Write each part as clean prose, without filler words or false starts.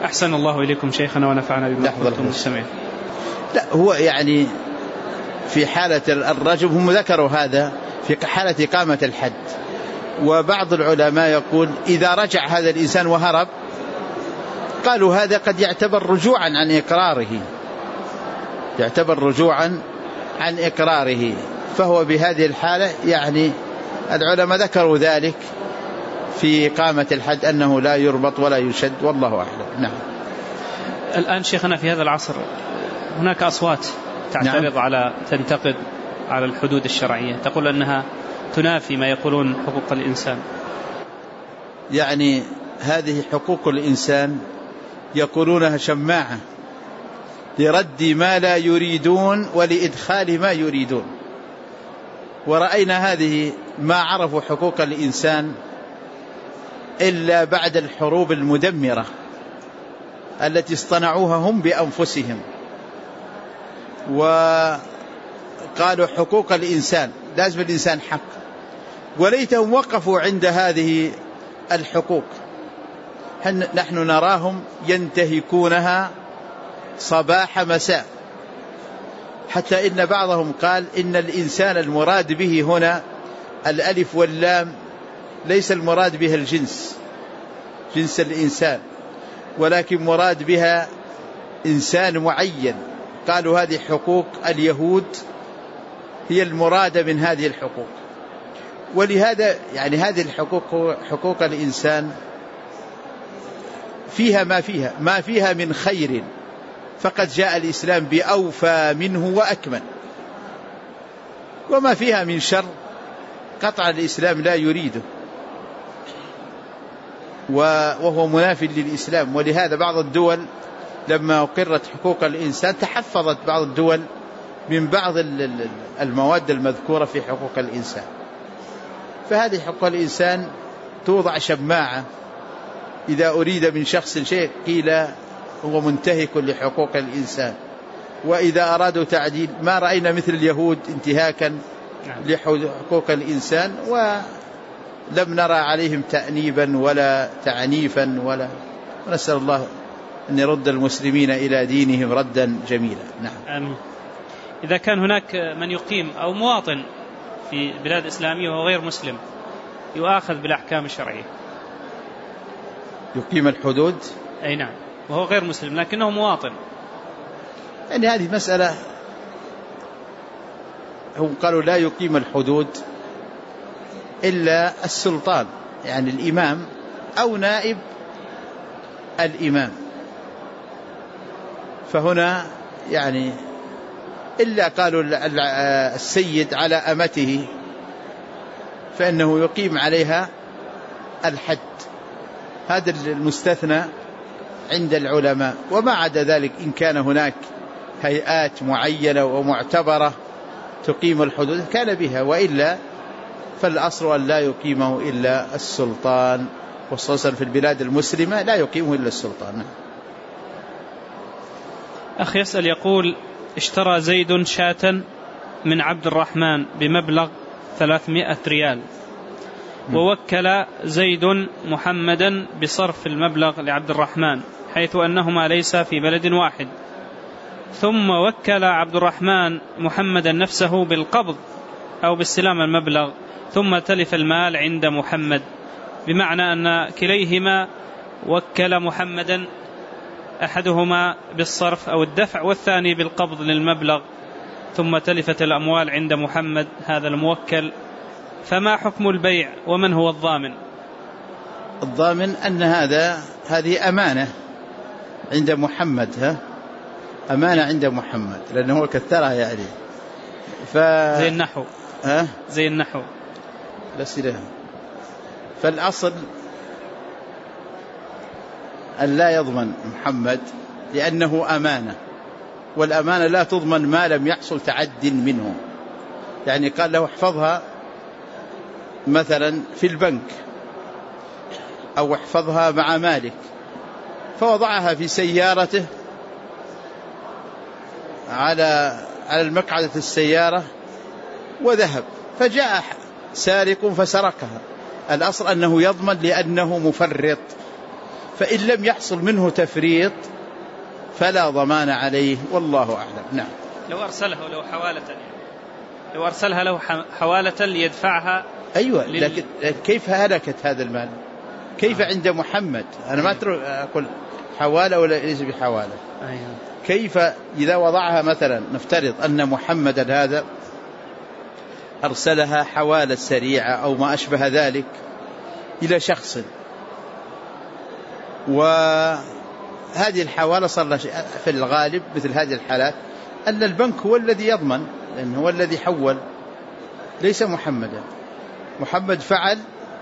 أحسن الله إليكم شيخنا ونفعنا بما قلتم السمعين. لا هو يعني في حالة الرجم هم ذكروا هذا في حالة إقامة الحد، وبعض العلماء يقول إذا رجع هذا الإنسان وهرب قالوا هذا قد يعتبر رجوعا عن إقراره، يعتبر رجوعا عن إقراره، فهو بهذه الحالة يعني العلماء ذكروا ذلك في إقامة الحد أنه لا يربط ولا يشد، والله أعلم. نعم. الآن شيخنا في هذا العصر هناك أصوات تعترض على تنتقد على الحدود الشرعية، تقول أنها تنافي ما يقولون حقوق الإنسان. يعني هذه حقوق الإنسان يقولونها شماعة لرد ما لا يريدون ولإدخال ما يريدون، ورأينا هذه ما عرفوا حقوق الإنسان إلا بعد الحروب المدمرة التي اصطنعوها هم بأنفسهم، وقالوا حقوق الإنسان لازم الإنسان حق، وليتهم وقفوا عند هذه الحقوق. نحن نراهم ينتهكونها صباح مساء، حتى إن بعضهم قال إن الإنسان المراد به هنا الألف واللام ليس المراد بها الجنس، جنس الإنسان، ولكن مراد بها إنسان معين. قالوا هذه حقوق اليهود هي المرادة من هذه الحقوق، ولهذا يعني هذه الحقوق حقوق الإنسان فيها ما فيها من خير، فقد جاء الإسلام بأوفى منه وأكمل، وما فيها من شر قطع الإسلام لا يريده، وهو منافي للإسلام. ولهذا بعض الدول لما أقرت حقوق الإنسان تحفظت بعض الدول من بعض المواد المذكورة في حقوق الإنسان. فهذه حقوق الإنسان توضع شماعة، إذا أريد من شخص شيء قيل هو منتهك لحقوق الإنسان، وإذا أرادوا تعديل ما رأينا مثل اليهود انتهاكا لحقوق الإنسان، ولم نرى عليهم تأنيبا ولا تعنيفا ونسأل الله أن يرد المسلمين إلى دينهم ردا جميلا. نعم. آمين. إذا كان هناك من يقيم أو مواطن في بلاد إسلامية وهو غير مسلم يؤاخذ بالأحكام الشرعية، يقيم الحدود، أي نعم، وهو غير مسلم لكنه مواطن، يعني هذه مسألة هم قالوا لا يقيم الحدود إلا السلطان، يعني الإمام أو نائب الإمام. فهنا يعني إلا قالوا السيد على أمته فإنه يقيم عليها الحد، هذا المستثنى عند العلماء. وما عدا ذلك إن كان هناك هيئات معينة ومعتبرة تقيم الحدود كان بها، وإلا فالأصل أن لا يقيمه إلا السلطان، وخصوصا في البلاد المسلمة لا يقيمه إلا السلطان. أخي يسأل يقول: اشترى زيد شاة من عبد الرحمن بمبلغ 300 ريال، ووكل زيد محمدا بصرف المبلغ لعبد الرحمن، حيث أنهما ليس في بلد واحد، ثم وكل عبد الرحمن محمدا نفسه بالقبض أو باستلام المبلغ، ثم تلف المال عند محمد، بمعنى أن كليهما وكل محمدا أحدهما بالصرف أو الدفع والثاني بالقبض للمبلغ، ثم تلفت الأموال عند محمد هذا الموكل، فما حكم البيع ومن هو الضامن؟ الضامن أن هذه أمانة عند محمد، أمانة عند محمد، لأنه كثرها يعني زي النحو زي النحو لسيرها. فالأصل أن لا يضمن محمد لأنه أمانة، والأمانة لا تضمن ما لم يحصل تعد منه. يعني قال له احفظها مثلا في البنك أو احفظها مع مالك، فوضعها في سيارته على المقعدة السيارة وذهب، فجاء سارق فسرقها. الأصل أنه يضمن لأنه مفرط، فإن لم يحصل منه تفريط فلا ضمان عليه، والله أعلم. نعم. لو أرسلها له حوالة ليدفعها. أيوة، لكن كيف هلكت هذا المال؟ كيف عند محمد؟ أنا ما أقول حوالة ولا ليس بحوالة. أيوة. كيف إذا وضعها مثلا، نفترض أن محمدا هذا أرسلها حوالة سريعة أو ما أشبه ذلك إلى شخص، وهذه الحوالة صار في الغالب مثل هذه الحالات أن البنك هو الذي يضمن، لأنه هو الذي حول ليس محمدا. محمد فعل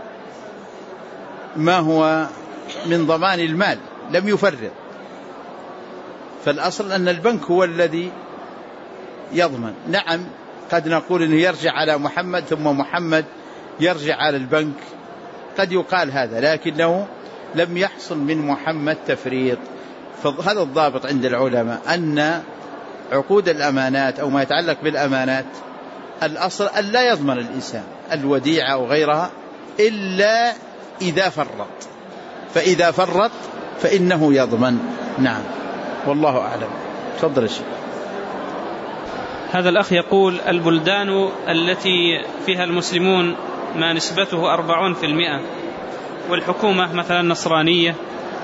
ما هو من ضمان المال، لم يفرط، فالأصل أن البنك هو الذي يضمن. نعم، قد نقول أنه يرجع على محمد ثم محمد يرجع على البنك، قد يقال هذا، لكنه لم يحصل من محمد تفريط. فهذا الضابط عند العلماء، أن عقود الأمانات أو ما يتعلق بالأمانات الأصل أن لا يضمن الإنسان الوديعة أو غيرها إلا إذا فرط، فإذا فرط فإنه يضمن. نعم، والله أعلم. تفضل الشيخ. هذا الأخ يقول: البلدان التي فيها المسلمون ما نسبته 40% والحكومة مثلا نصرانية،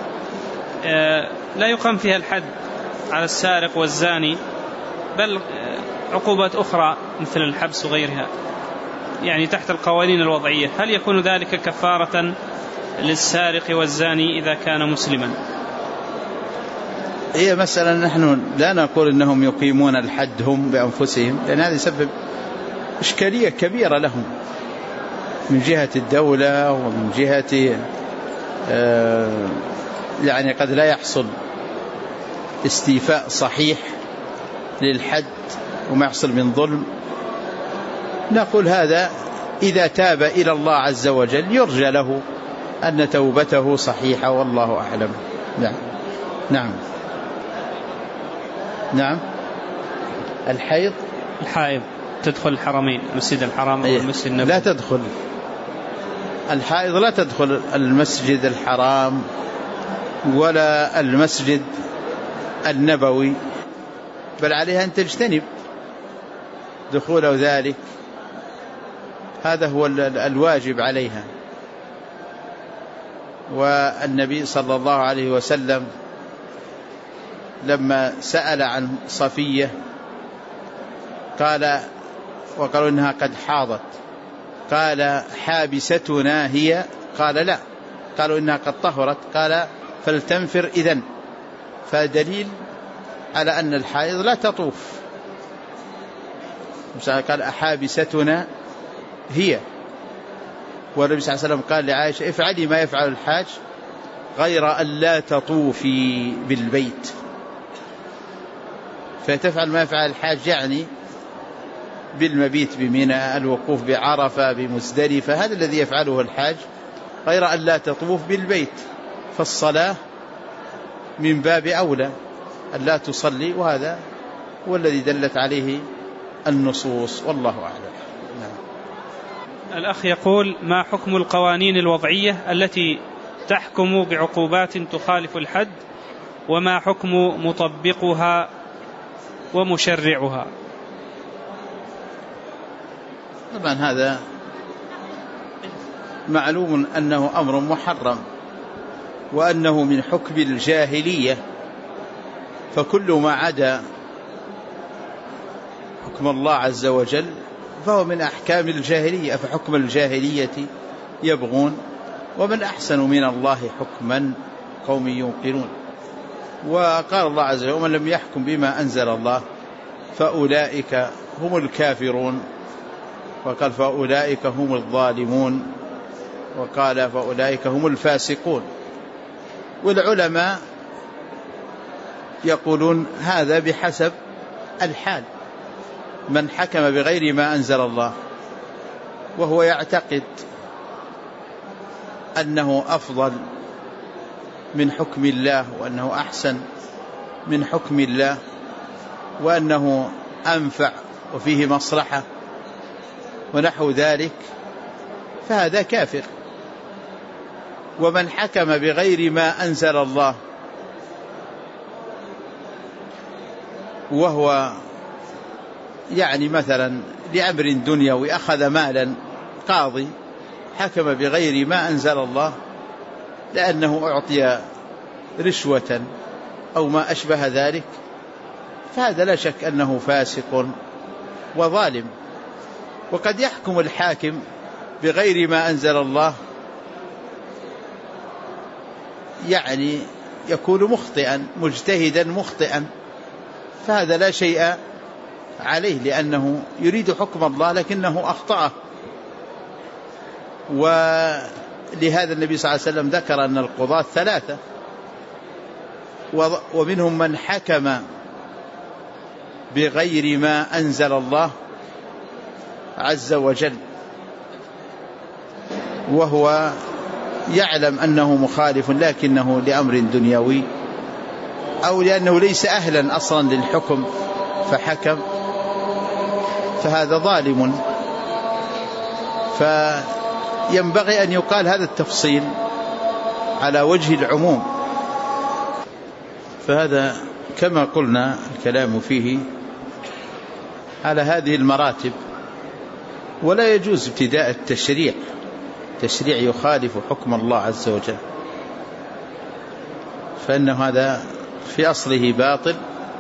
لا يقام فيها الحد على السارق والزاني، بل عقوبات أخرى مثل الحبس وغيرها، يعني تحت القوانين الوضعية، هل يكون ذلك كفارة للسارق والزاني إذا كان مسلما؟ هي مسألة نحن لا نقول أنهم يقيمون الحد هم بأنفسهم، لأن هذا يسبب إشكالية كبيرة لهم من جهة الدولة ومن جهة يعني قد لا يحصل استيفاء صحيح للحد وما يحصل من ظلم. نقول هذا إذا تاب إلى الله عز وجل يرجى له أن توبته صحيحة، والله أعلم. نعم. نعم. نعم. الحائض تدخل الحرمين، المسجد الحرام والمسجد النبوي. لا تدخل الحائض، لا تدخل المسجد الحرام ولا المسجد النبوي، بل عليها أن تجتنب دخول ذلك، هذا هو الواجب عليها. والنبي صلى الله عليه وسلم لما سأل عن صفية قال، وقالوا إنها قد حاضت، قال: حابستنا هي؟ قال: لا. قالوا: إنها قد طهرت، قال: فلتنفر إذن. فدليل على أن الحائض لا تطوف. قال: أحابستنا هي؟ والنبي صلى الله عليه وسلم قال لعائشة: افعلي ما يفعل الحاج غير أن لا تطوفي بالبيت. فتفعل ما يفعل الحاج يعني بالمبيت بمنى، الوقوف بعرفة، بمزدلفة، هذا الذي يفعله الحاج، غير أن لا تطوف بالبيت. فالصلاة من باب أولى أن لا تصلي، وهذا هو الذي دلت عليه النصوص، والله أعلم. نعم. الأخ يقول: ما حكم القوانين الوضعية التي تحكم بعقوبات تخالف الحد، وما حكم مطبقها ومشرعها؟ طبعا هذا معلوم أنه أمر محرم، وأنه من حكم الجاهلية، فكل ما عدا حكم الله عز وجل فهو من أحكام الجاهلية. فحكم الجاهلية يبغون، ومن أحسن من الله حكما قوم يوقنون. وقال الله عز وجل: ومن لم يحكم بما أنزل الله فأولئك هم الكافرون، وقال: فأولئك هم الظالمون، وقال: فأولئك هم الفاسقون. والعلماء يقولون هذا بحسب الحال، من حكم بغير ما أنزل الله وهو يعتقد أنه أفضل من حكم الله، وأنه أحسن من حكم الله، وأنه أنفع وفيه مصلحة ونحو ذلك، فهذا كافر. ومن حكم بغير ما أنزل الله وهو يعني مثلا لأمر دنيوي أخذ مالا، قاضي حكم بغير ما أنزل الله لأنه أعطي رشوة أو ما أشبه ذلك، فهذا لا شك أنه فاسق وظالم. وقد يحكم الحاكم بغير ما أنزل الله يعني يكون مخطئا، مجتهدا مخطئا، فهذا لا شيء عليه لأنه يريد حكم الله لكنه أخطأه. ولهذا النبي صلى الله عليه وسلم ذكر أن القضاة ثلاثة، ومنهم من حكم بغير ما أنزل الله عز وجل وهو يعلم أنه مخالف لكنه لأمر دنيوي أو لأنه ليس أهلا أصلا للحكم فحكم، فهذا ظالم. فينبغي أن يقال هذا التفصيل على وجه العموم، فهذا كما قلنا الكلام فيه على هذه المراتب. ولا يجوز ابتداء التشريع يخالف حكم الله عز وجل، فإنه هذا في أصله باطل،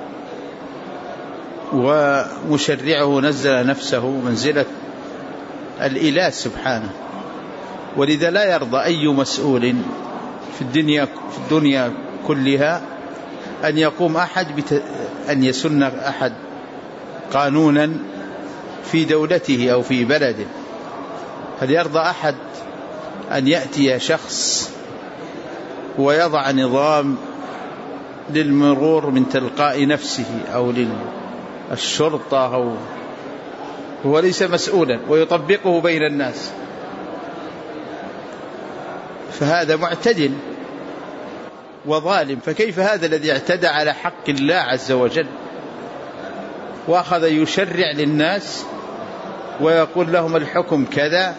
ومشرعه نزل نفسه منزلة الإله سبحانه. ولذا لا يرضى أي مسؤول في الدنيا كلها أن يقوم أن يسن أحد قانونا في دولته أو في بلده. هل يرضى أحد أن يأتي شخص ويضع نظام للمرور من تلقاء نفسه أو للشرطة أو هو ليس مسؤولا ويطبقه بين الناس؟ فهذا معتدل وظالم. فكيف هذا الذي اعتدى على حق الله عز وجل وأخذ يشرع للناس ويقول لهم الحكم كذا،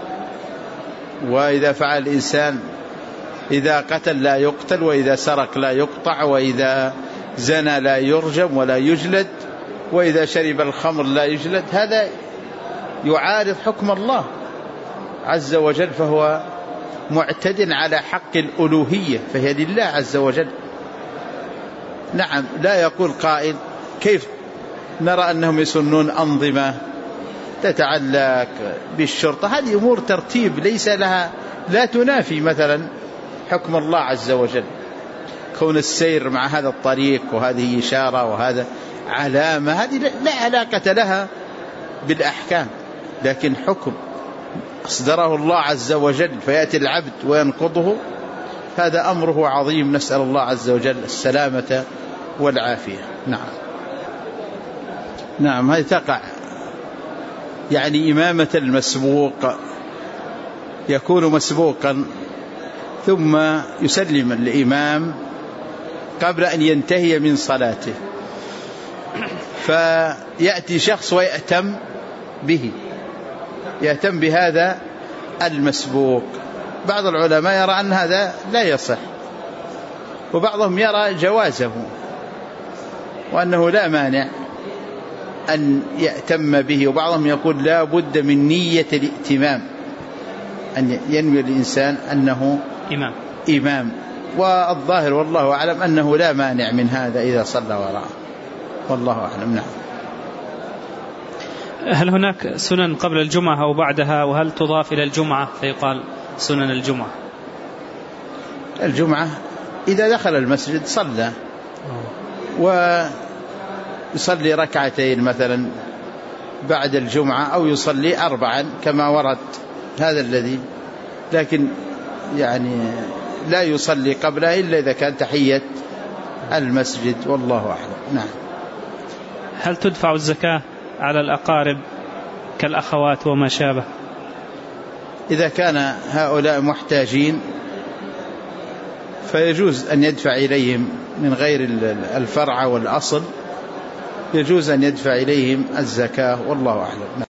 وإذا فعل الإنسان إذا قتل لا يقتل، وإذا سرق لا يقطع، وإذا زنى لا يرجم ولا يجلد، وإذا شرب الخمر لا يجلد؟ هذا يعارض حكم الله عز وجل، فهو معتد على حق الألوهية فهي لله عز وجل. نعم، لا يقول قائل كيف نرى أنهم يسنون أنظمة تتعلق بالشرطة؟ هذه أمور ترتيب ليس لها، لا تنافي مثلا حكم الله عز وجل. كون السير مع هذا الطريق وهذه إشارة وهذا علامة هذه لا علاقة لها بالأحكام، لكن حكم أصدره الله عز وجل فيأتي العبد وينقضه، هذا أمره عظيم. نسأل الله عز وجل السلامة والعافية. نعم هذه تقع يعني إمامة المسبوق، يكون مسبوقا ثم يسلم الإمام قبل أن ينتهي من صلاته، فيأتي شخص ويأتم به، يأتم بهذا المسبوق. بعض العلماء يرى أن هذا لا يصح، وبعضهم يرى جوازه وأنه لا مانع أن يأتم به، وبعضهم يقول لا بد من نية الائتمام، أن ينوي الإنسان أنه إمام. والظاهر والله أعلم أنه لا مانع من هذا إذا صلى وراءه، والله أعلم. نعم. هل هناك سنن قبل الجمعة أو بعدها، وهل تضاف إلى الجمعة فيقال سنن الجمعة؟ الجمعة إذا دخل المسجد صلى ويصلي ركعتين مثلا بعد الجمعة، أو يصلي 4 كما ورد هذا الذي، لكن يعني لا يصلي قبلها إلا إذا كان تحية المسجد، والله أعلم. نعم. هل تدفع الزكاة على الأقارب كالأخوات وما شابه؟ إذا كان هؤلاء محتاجين فيجوز أن يدفع إليهم من غير الفرع والأصل، يجوز أن يدفع إليهم الزكاة، والله أعلم.